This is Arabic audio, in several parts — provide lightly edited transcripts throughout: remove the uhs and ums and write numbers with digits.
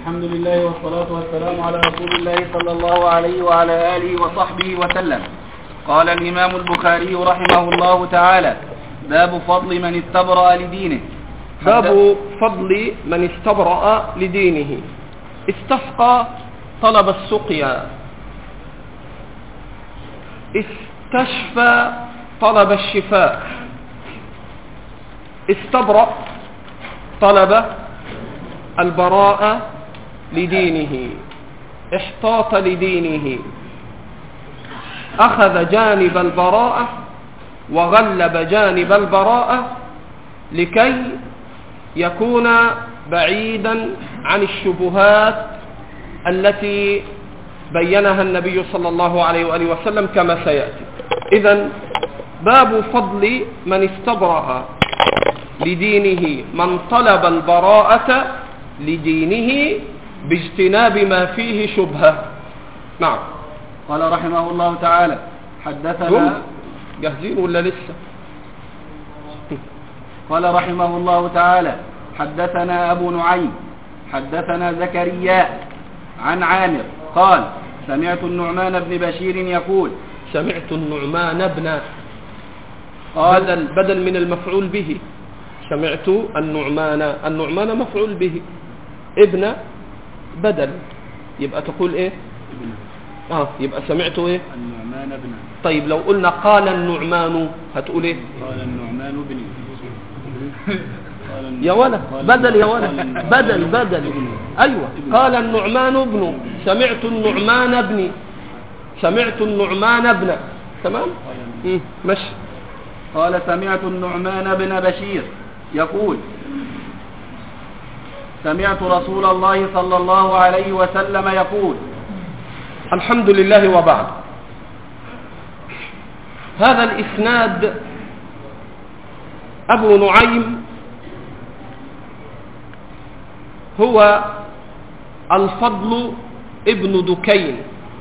الحمد لله والصلاة والسلام على رسول الله صلى الله عليه وعلى آله وصحبه وسلم. قال الإمام البخاري رحمه الله تعالى: باب فضل من استبرأ لدينه. باب فضل من استبرأ لدينه. استسقى طلب السقيا، استشفى طلب الشفاء، استبرأ طلب البراءة لدينه، احتاط لدينه، أخذ جانب البراءة وغلب جانب البراءة لكي يكون بعيدا عن الشبهات التي بينها النبي صلى الله عليه وآله وسلم كما سيأتي. إذن باب فضل من استبرأ لدينه، من طلب البراءة لدينه باجتناب ما فيه شبهة. نعم. قال رحمه الله تعالى: حدثنا جاهزين ولا لسه؟ قال رحمه الله تعالى: حدثنا أبو نعيم حدثنا زكريا عن عامر قال: سمعت النعمان بن بشير يقول. سمعت النعمان بن قال بدل من المفعول به. سمعت النعمان مفعول به، ابن بدل، يبقى تقول ايه؟ يبقى سمعت ايه؟ النعمان بن. طيب لو قلنا قال النعمان هتقول ايه؟ قال النعمان بن. يا ولد بدل، يا ولد بدل. ايوه، قال النعمان بن. سمعت النعمان بن. سمعت النعمان بن. تمام. ماشي. قال: سمعت النعمان بن بشير يقول: سمعت رسول الله صلى الله عليه وسلم يقول. الحمد لله، وبعد. هذا الإسناد أبو نعيم هو الفضل ابن دكين،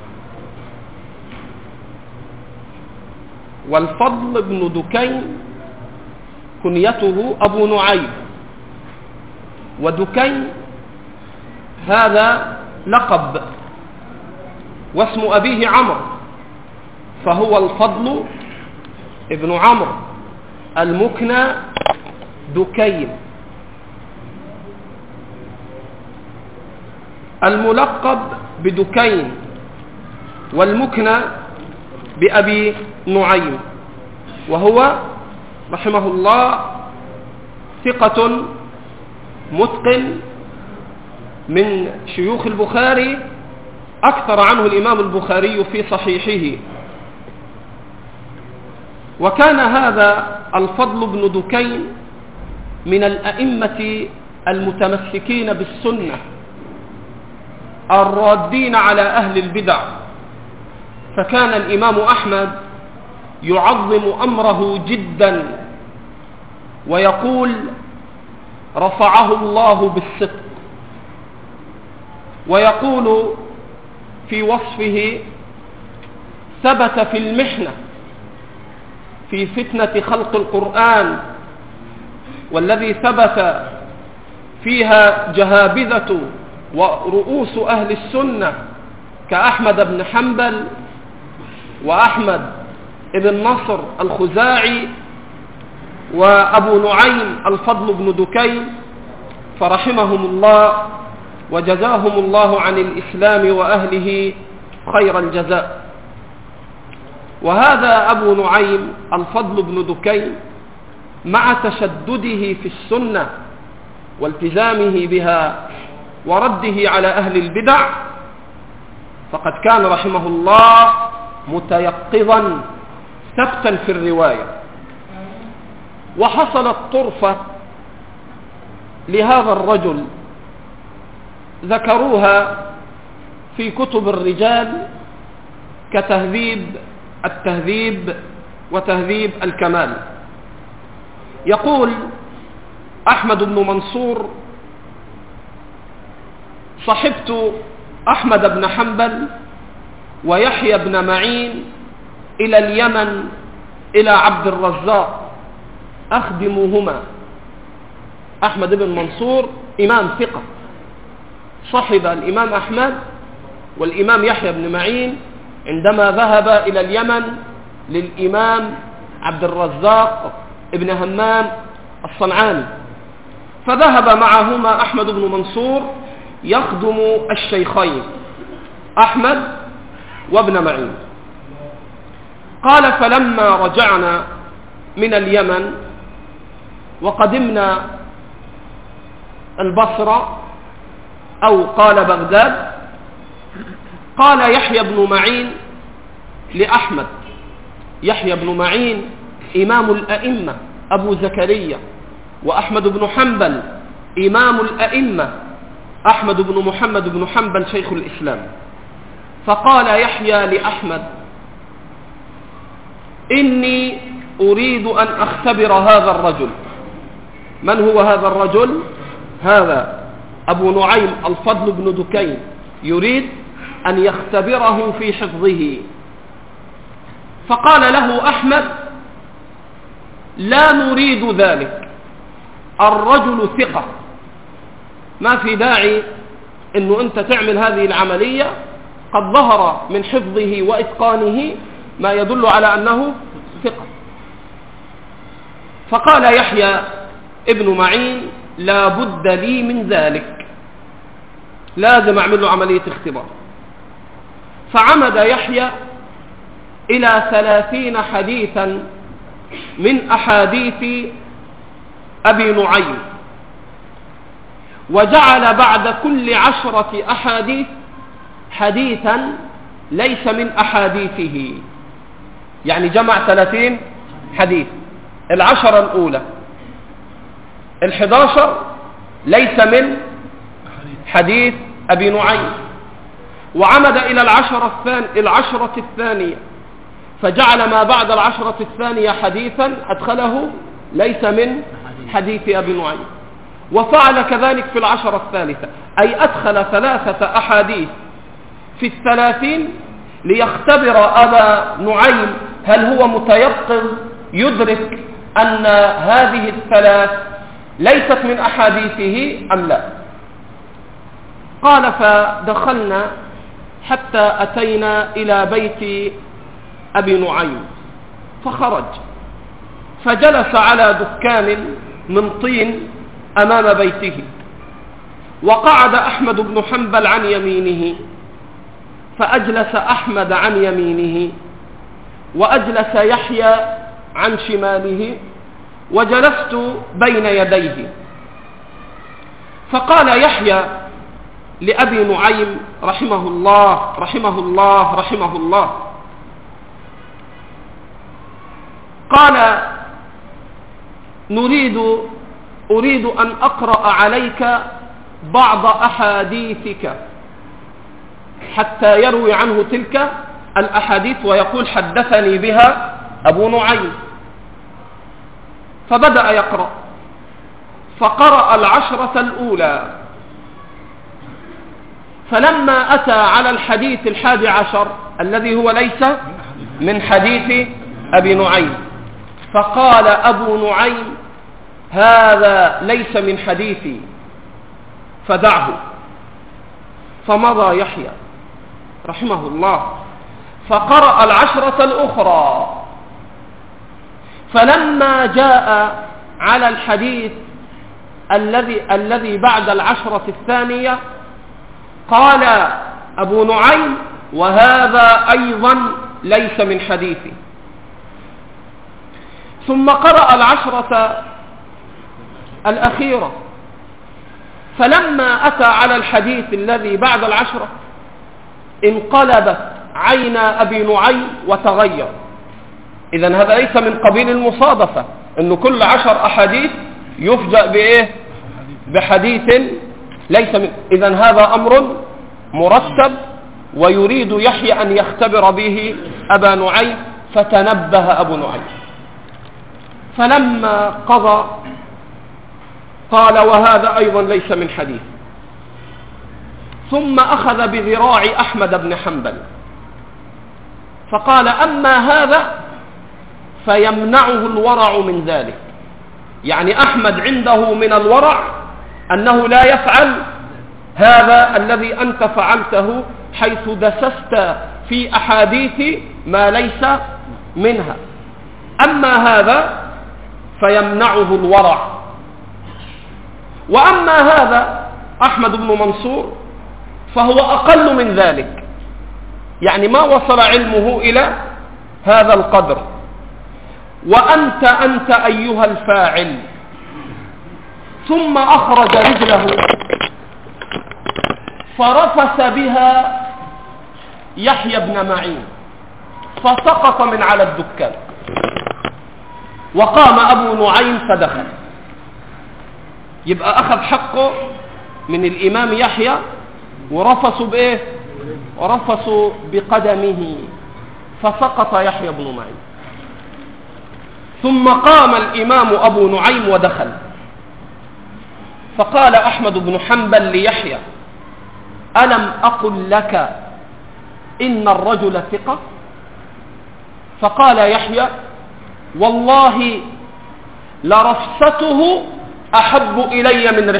والفضل ابن دكين كنيته أبو نعيم، ودكين هذا لقب، واسم أبيه عمرو، فهو الفضل ابن عمرو المكنى دكين. الملقب بدكين والمكنى بأبي نعيم، وهو رحمه الله ثقة متقن من شيوخ البخاري، أكثر عنه الإمام البخاري في صحيحه. وكان هذا الفضل بن دكين من الأئمة المتمسكين بالسنة الرادين على أهل البدع، فكان الإمام أحمد يعظم أمره جدا ويقول: رفعه الله بالصدق. ويقول في وصفه: ثبت في المحنة في فتنة خلق القرآن، والذي ثبت فيها جهابذة ورؤوس أهل السنة كأحمد بن حنبل وأحمد بن نصر الخزاعي وأبو نعيم الفضل بن دكين، فرحمهم الله وجزاهم الله عن الإسلام وأهله خير الجزاء. وهذا أبو نعيم الفضل بن دكين مع تشدده في السنة والتزامه بها ورده على أهل البدع، فقد كان رحمه الله متيقظا ثبتا في الرواية. وحصلت طرفة لهذا الرجل ذكروها في كتب الرجال كتهذيب التهذيب وتهذيب الكمال. يقول أحمد بن منصور: صحبت أحمد بن حنبل ويحيى بن معين إلى اليمن إلى عبد الرزاق أخدمهما. أحمد بن منصور إمام ثقة، صحب الإمام أحمد والإمام يحيى بن معين عندما ذهب إلى اليمن للإمام عبد الرزاق ابن همام الصنعاني، فذهب معهما أحمد بن منصور يخدم الشيخين أحمد وابن معين. قال: فلما رجعنا من اليمن وقدمنا البصرة أو قال بغداد، قال يحيى بن معين لأحمد، يحيى بن معين إمام الأئمة أبو زكريا، وأحمد بن حنبل إمام الأئمة أحمد بن محمد بن حنبل شيخ الإسلام. فقال يحيى لأحمد: إني أريد أن أختبر هذا الرجل. من هو هذا الرجل؟ هذا أبو نعيم الفضل بن دكين، يريد أن يختبره في حفظه. فقال له أحمد: لا نريد ذلك، الرجل ثقة، ما في داعي أنه أنت تعمل هذه العملية، قد ظهر من حفظه وإتقانه ما يدل على أنه ثقة. فقال يحيى ابن معين: لا بد لي من ذلك، لازم أعمل له عملية اختبار. فعمد يحيى إلى 30 حديثا من أحاديث أبي نعيم، وجعل بعد كل 10 أحاديث حديثا ليس من أحاديثه، يعني جمع 30 حديث. 10 الأولى، 11 ليس من حديث أبي نعيم، وعمد إلى 10 الثانية، فجعل ما بعد 10 الثانية حديثا أدخله ليس من حديث أبي نعيم، وفعل كذلك في 10 الثالثة، أي أدخل 3 أحاديث في 30 ليختبر أبا نعيم هل هو متيقظ يدرك أن هذه 3 ليست من أحاديثه أم لا. قال: فدخلنا حتى أتينا إلى بيت أبي نعيم، فخرج فجلس على دكان من طين أمام بيته، وقعد أحمد بن حنبل عن يمينه، فأجلس أحمد عن يمينه، وأجلس يحيى عن شماله، وجلست بين يديه. فقال يحيى لأبي نعيم رحمه الله رحمه الله رحمه الله، قال: أريد أن أقرأ عليك بعض أحاديثك حتى يروي عنه تلك الأحاديث ويقول حدثني بها أبو نعيم. فبدأ يقرأ، فقرأ 10 الأولى، فلما أتى على الحديث 11 الذي هو ليس من حديث أبي نعيم، فقال أبو نعيم: هذا ليس من حديثي، فدعه. فمضى يحيى رحمه الله فقرأ 10 الأخرى، فلما جاء على الحديث الذي بعد 10 الثانية قال أبو نعيم: وهذا أيضا ليس من حديثي. ثم قرأ 10 الأخيرة، فلما أتى على الحديث الذي بعد 10 انقلبت عين أبي نعيم وتغير. إذن هذا ليس من قبيل المصادفة أنه كل 10 أحاديث يفجأ بإيه؟ بحديث ليس من. إذن هذا أمر مرتب، ويريد يحيى أن يختبر به أبا نعيم، فتنبه أبو نعيم. فلما قضى قال: وهذا أيضا ليس من حديث. ثم أخذ بذراع أحمد بن حنبل فقال: أما هذا فيمنعه الورع من ذلك. يعني أحمد عنده من الورع أنه لا يفعل هذا الذي أنت فعلته حيث دسست في أحاديث ما ليس منها. أما هذا فيمنعه الورع. وأما هذا أحمد بن منصور فهو أقل من ذلك، يعني ما وصل علمه إلى هذا القدر. وأنت أيها الفاعل. ثم أخرج رجله فرفس بها يحيى بن معين فسقط من على الدكان، وقام أبو نعيم فدخل. يبقى أخذ حقه من الإمام يحيى ورفسوا بإيه؟ ورفسوا بقدمه فسقط يحيى بن معين. ثم قام الإمام أبو نعيم ودخل، فقال أحمد بن حنبل ليحيى: ألم أقل لك إن الرجل ثقة؟ فقال يحيى: والله لرفسته أحب إلي من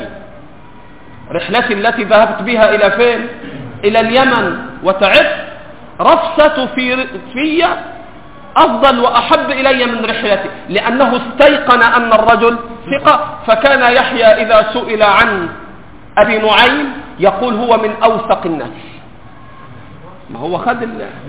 رحلتي التي ذهبت بها إلى فين؟ إلى اليمن وتعبت. رفسة في أفضل وأحب إلي من رحلتي، لأنه استيقن أن الرجل ثقة. فكان يحيى إذا سئل عن أبي نعيم يقول هو من أوثق الناس. ما هو خد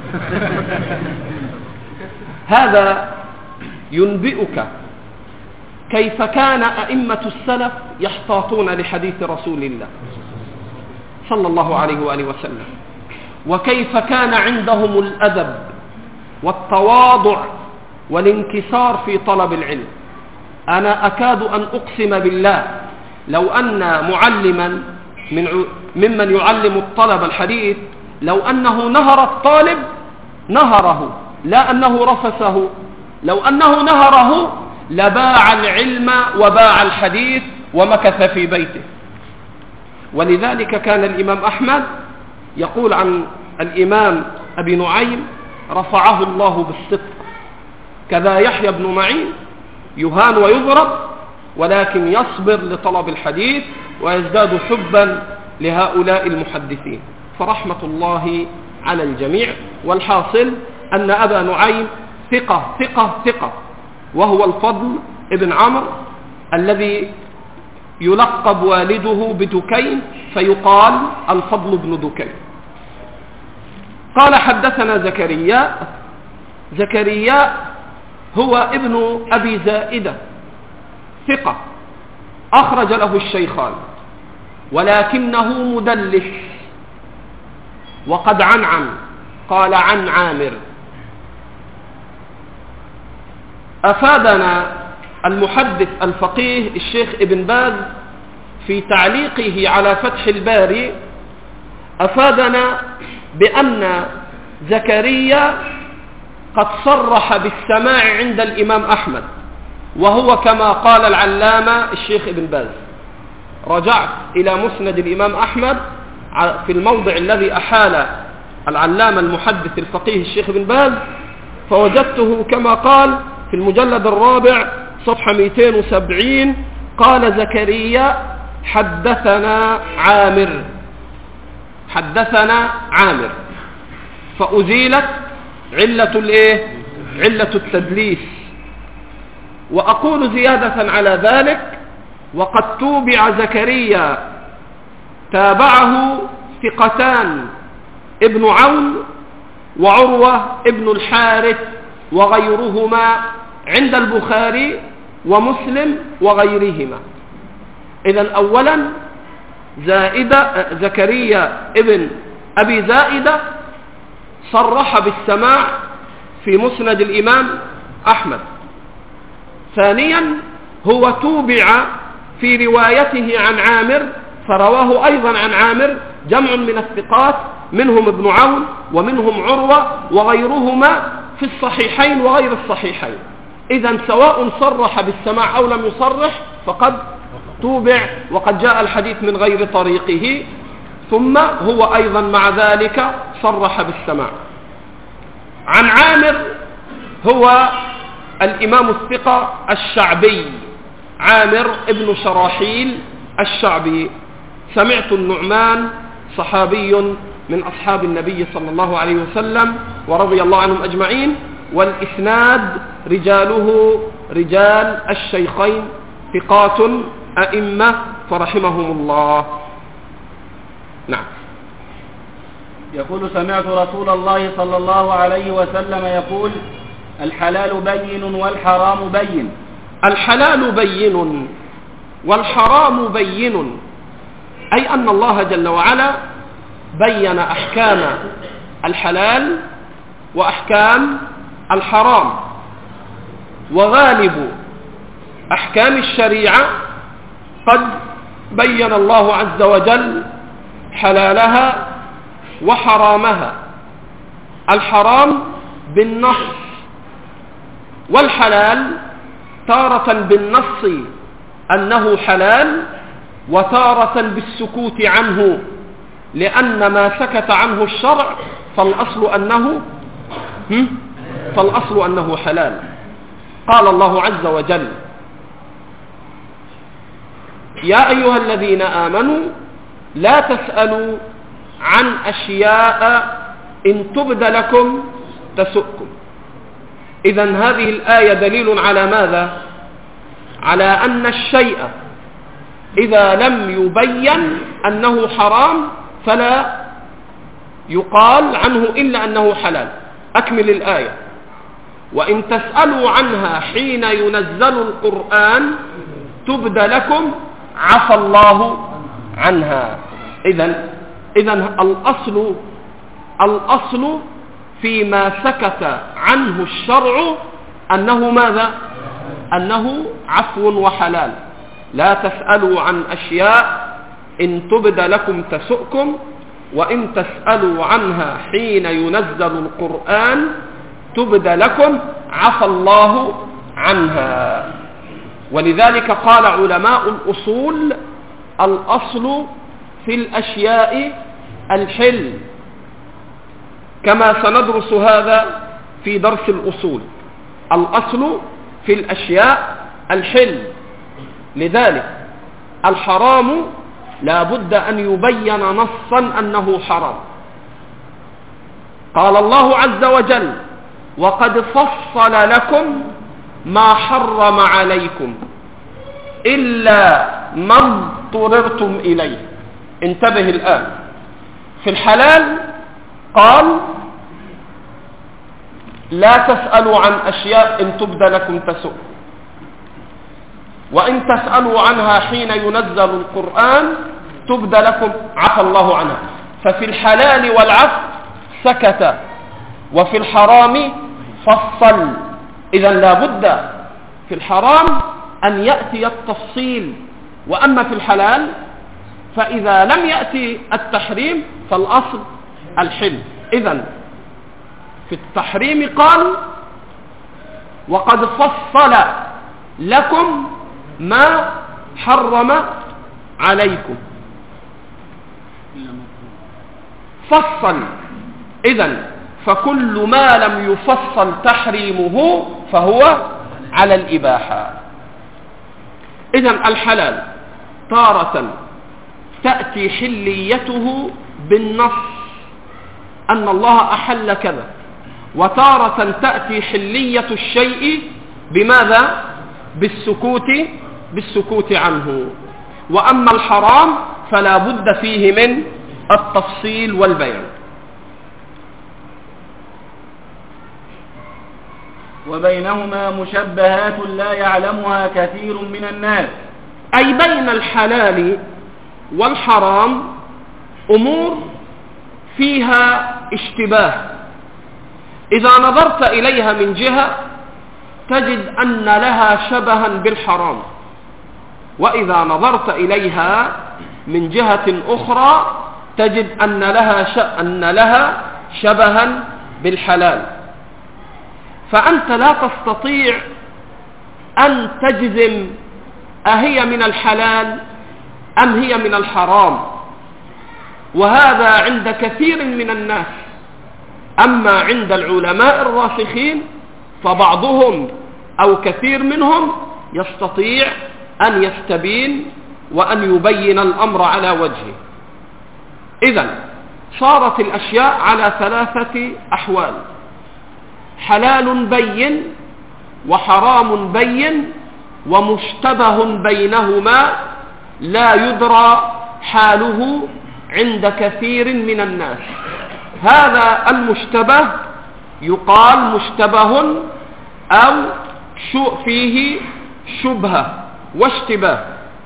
هذا ينبئك كيف كان أئمة السلف يحتاطون لحديث رسول الله صلى الله عليه وآله وسلم، وكيف كان عندهم الأدب والتواضع والانكسار في طلب العلم. أنا أكاد أن أقسم بالله لو أن معلما ممن يعلم الطلب الحديث لو أنه نهر الطالب نهره، لا أنه رفسه، لو أنه نهره لباع العلم وباع الحديث ومكث في بيته. ولذلك كان الإمام أحمد يقول عن الإمام أبي نعيم: رفعه الله بالصدق. كذا يحيى بن معين يهان ويضرب، ولكن يصبر لطلب الحديث ويزداد حبا لهؤلاء المحدثين، فرحمة الله على الجميع. والحاصل أن أبا نعيم ثقة، وهو الفضل ابن عمرو الذي يلقب والده بدكين فيقال الفضل بن دكين. قال: حدثنا زكريا هو ابن أبي زائدة ثقة أخرج له الشيخان، ولكنه مدلس وقد عنعن. قال: عن عامر. أفادنا المحدث الفقيه الشيخ ابن باز في تعليقه على فتح الباري، أفادنا بأن زكريا قد صرح بالسماع عند الإمام أحمد، وهو كما قال العلامة الشيخ ابن باز. رجعت إلى مسند الإمام أحمد في الموضع الذي أحال العلامة المحدث الفقيه الشيخ ابن باز، فوجدته كما قال في المجلد الرابع صفحة 270. قال زكريا: حدثنا عامر، فأزيلت علة التدليس. وأقول زيادة على ذلك: وقد توبع زكريا، تابعه ثقتان ابن عون وعروة ابن الحارث وغيرهما عند البخاري ومسلم وغيرهما. إذن أولا زكريا ابن أبي زائدة صرح بالسماع في مسند الإمام أحمد. ثانيا هو توبع في روايته عن عامر، فرواه أيضا عن عامر جمع من الثقات، منهم ابن عون ومنهم عروة وغيرهما في الصحيحين وغير الصحيحين. إذن سواء صرح بالسماع أو لم يصرح فقد توبع، وقد جاء الحديث من غير طريقه، ثم هو أيضا مع ذلك صرح بالسماع. عن عامر هو الإمام الثقة الشعبي، عامر ابن شراحيل الشعبي، سمعت النعمان صحابي من أصحاب النبي صلى الله عليه وسلم ورضي الله عنهم أجمعين، والإسناد رجاله رجال الشيخين ثقات أئمة فرحمهم الله. نعم. يقول سمعت رسول الله صلى الله عليه وسلم يقول الحلال بين والحرام بين. الحلال بين والحرام بين، أي أن الله جل وعلا بين أحكام الحلال وأحكام الحرام، وغالب أحكام الشريعة قد بين الله عز وجل حلالها وحرامها، الحرام بالنص، والحلال تارة بالنص أنه حلال وتارة بالسكوت عنه، لأن ما سكت عنه الشرع فالأصل أنه حلال. قال الله عز وجل يا أيها الذين آمنوا لا تسألوا عن أشياء إن تبد لكم تسؤكم. إذن هذه الآية دليل على ماذا؟ على أن الشيء إذا لم يبين أنه حرام فلا يقال عنه إلا أنه حلال. أكمل الآية: وإن تسألوا عنها حين ينزل القرآن تبد لكم عفى الله عنها. إذن الأصل فيما سكت عنه الشرع أنه ماذا؟ أنه عفو وحلال. لا تسألوا عن أشياء إن تبد لكم تسؤكم، وإن تسألوا عنها حين ينزل القرآن تبد لكم عفى الله عنها. ولذلك قال علماء الأصول الأصل في الأشياء الحل، كما سندرس هذا في درس الأصول. الأصل في الأشياء الحل، لذلك الحرام لا بد أن يبين نصا أنه حرام. قال الله عز وجل وقد فصل لكم ما حرم عليكم إلا ما اضطررتم إليه. انتبه الآن، في الحلال قال لا تسألوا عن أشياء إن تبد لكم تسؤ، وإن تسألوا عنها حين ينزل القرآن تبد لكم عفى الله عنها. ففي الحلال والعفو سكت، وفي الحرام فصل. إذن لا بد في الحرام أن يأتي التفصيل، وأما في الحلال فإذا لم يأتي التحريم فالأصل الحل. إذن في التحريم قال وقد فصل لكم ما حرم عليكم، فصل. إذن فكل ما لم يفصل تحريمه فهو على الإباحة. إذن الحلال تارة تأتي حليته بالنص أن الله أحل كذا، وتارة تأتي حلية الشيء بماذا؟ بالسكوت عنه. وأما الحرام فلا بد فيه من التفصيل والبيان. وبينهما مشبهات لا يعلمها كثير من الناس، أي بين الحلال والحرام أمور فيها اشتباه، إذا نظرت إليها من جهة تجد أن لها شبها بالحرام، وإذا نظرت إليها من جهة أخرى تجد أن لها شبها بالحلال. فأنت لا تستطيع أن تجزم أهي من الحلال أم هي من الحرام، وهذا عند كثير من الناس. أما عند العلماء الراسخين فبعضهم أو كثير منهم يستطيع أن يستبين وأن يبين الأمر على وجهه. إذن صارت الأشياء على 3 أحوال: حلال بين، وحرام بين، ومشتبه بينهما لا يدرى حاله عند كثير من الناس. هذا المشتبه يقال مشتبه أو فيه شبهة واشتباه.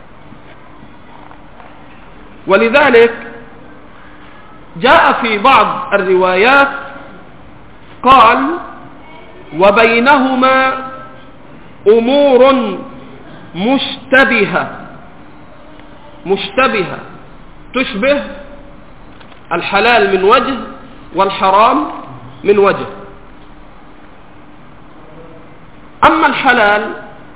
ولذلك جاء في بعض الروايات قال: وبينهما أمور مشتبهة تشبه الحلال من وجه والحرام من وجه. أما الحلال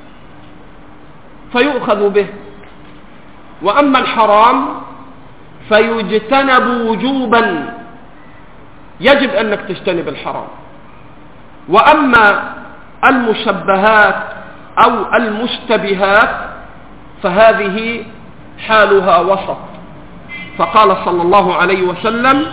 فيؤخذ به، وأما الحرام فيجتنب وجوبا، يجب أنك تجتنب الحرام. وأما المشبهات أو المشتبهات فهذه حالها وسط. فقال صلى الله عليه وسلم: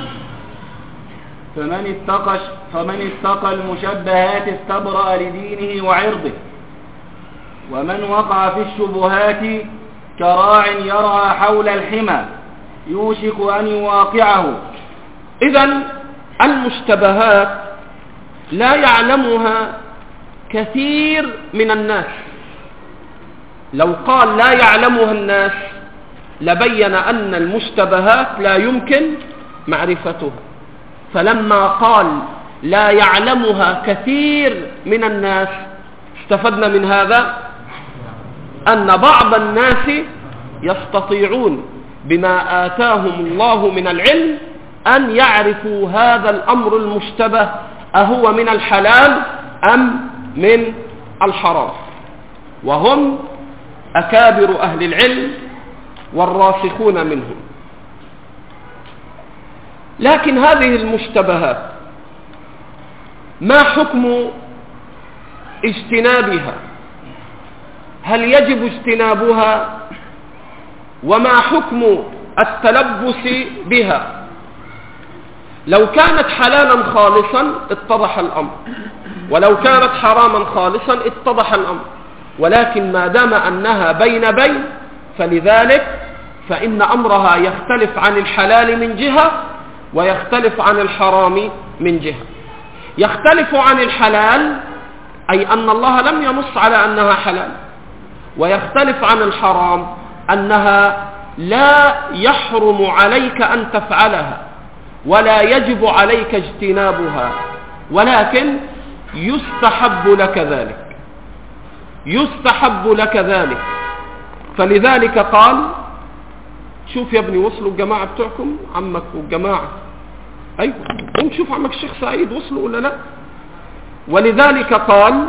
فمن اتقى المشبهات استبرأ لدينه وعرضه، ومن وقع في الشبهات كراع يرعى حول الحمى يوشك أن يواقعه. إذن المشتبهات لا يعلمها كثير من الناس. لو قال لا يعلمها الناس لبين أن المشتبهات لا يمكن معرفتها. فلما قال لا يعلمها كثير من الناس استفدنا من هذا أن بعض الناس يستطيعون بما آتاهم الله من العلم أن يعرفوا هذا الأمر المشتبه أهو من الحلال أم من الحرام، وهم أكابر أهل العلم والراسخون منهم. لكن هذه المشتبهات ما حكم اجتنابها؟ هل يجب اجتنابها؟ وما حكم التلبس بها؟ لو كانت حلالا خالصا اتضح الأمر، ولو كانت حراما خالصا اتضح الأمر. ولكن ما دام أنها بين بين فلذلك فإن أمرها يختلف عن الحلال من جهة ويختلف عن الحرام من جهة. يختلف عن الحلال أي أن الله لم ينص على أنها حلال، ويختلف عن الحرام أنها لا يحرم عليك أن تفعلها ولا يجب عليك اجتنابها، ولكن يستحب لك ذلك، يستحب لك ذلك. فلذلك قال: شوف يا ابني وصلوا الجماعة بتوعكم، عمك والجماعة، أيوة قوم شوف عمك الشيخ سعيد وصلوا ولا لا. ولذلك قال: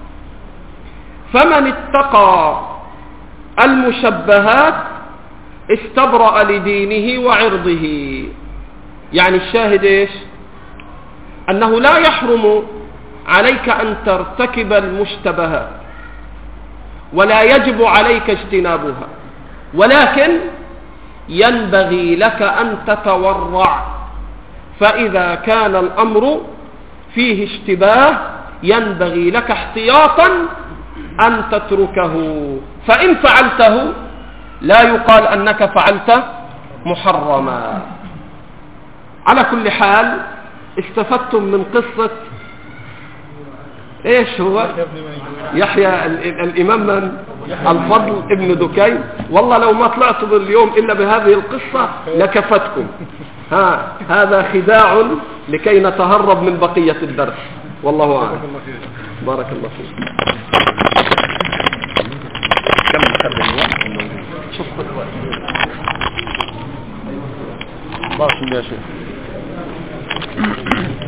فمن اتقى المشبهات استبرأ لدينه وعرضه. يعني الشاهد ايش؟ أنه لا يحرم عليك أن ترتكب المشتبهات ولا يجب عليك اجتنابها، ولكن ينبغي لك أن تتورع. فإذا كان الأمر فيه اشتباه ينبغي لك احتياطا أن تتركه، فإن فعلته لا يقال أنك فعلت محرما. على كل حال استفدتم من قصة ايش هو يحيى الإمام من؟ الفضل ابن دكين. والله لو ما طلعتوا اليوم إلا بهذه القصة لكفتكم. هذا خداع لكي نتهرب من بقية الدرس. والله أعلم. بارك الله فيك. كم شوف بارك الله يا شيخ.